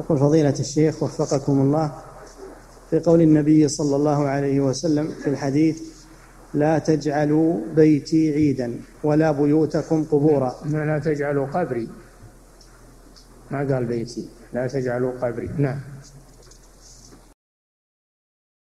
يقول فضيلة الشيخ وفقكم الله، في قول النبي صلى الله عليه وسلم في الحديث: لا تجعلوا بيتي عيدا ولا بيوتكم قبورا. لا تجعلوا قبري، ما قال بيتي، لا تجعلوا قبري. نعم.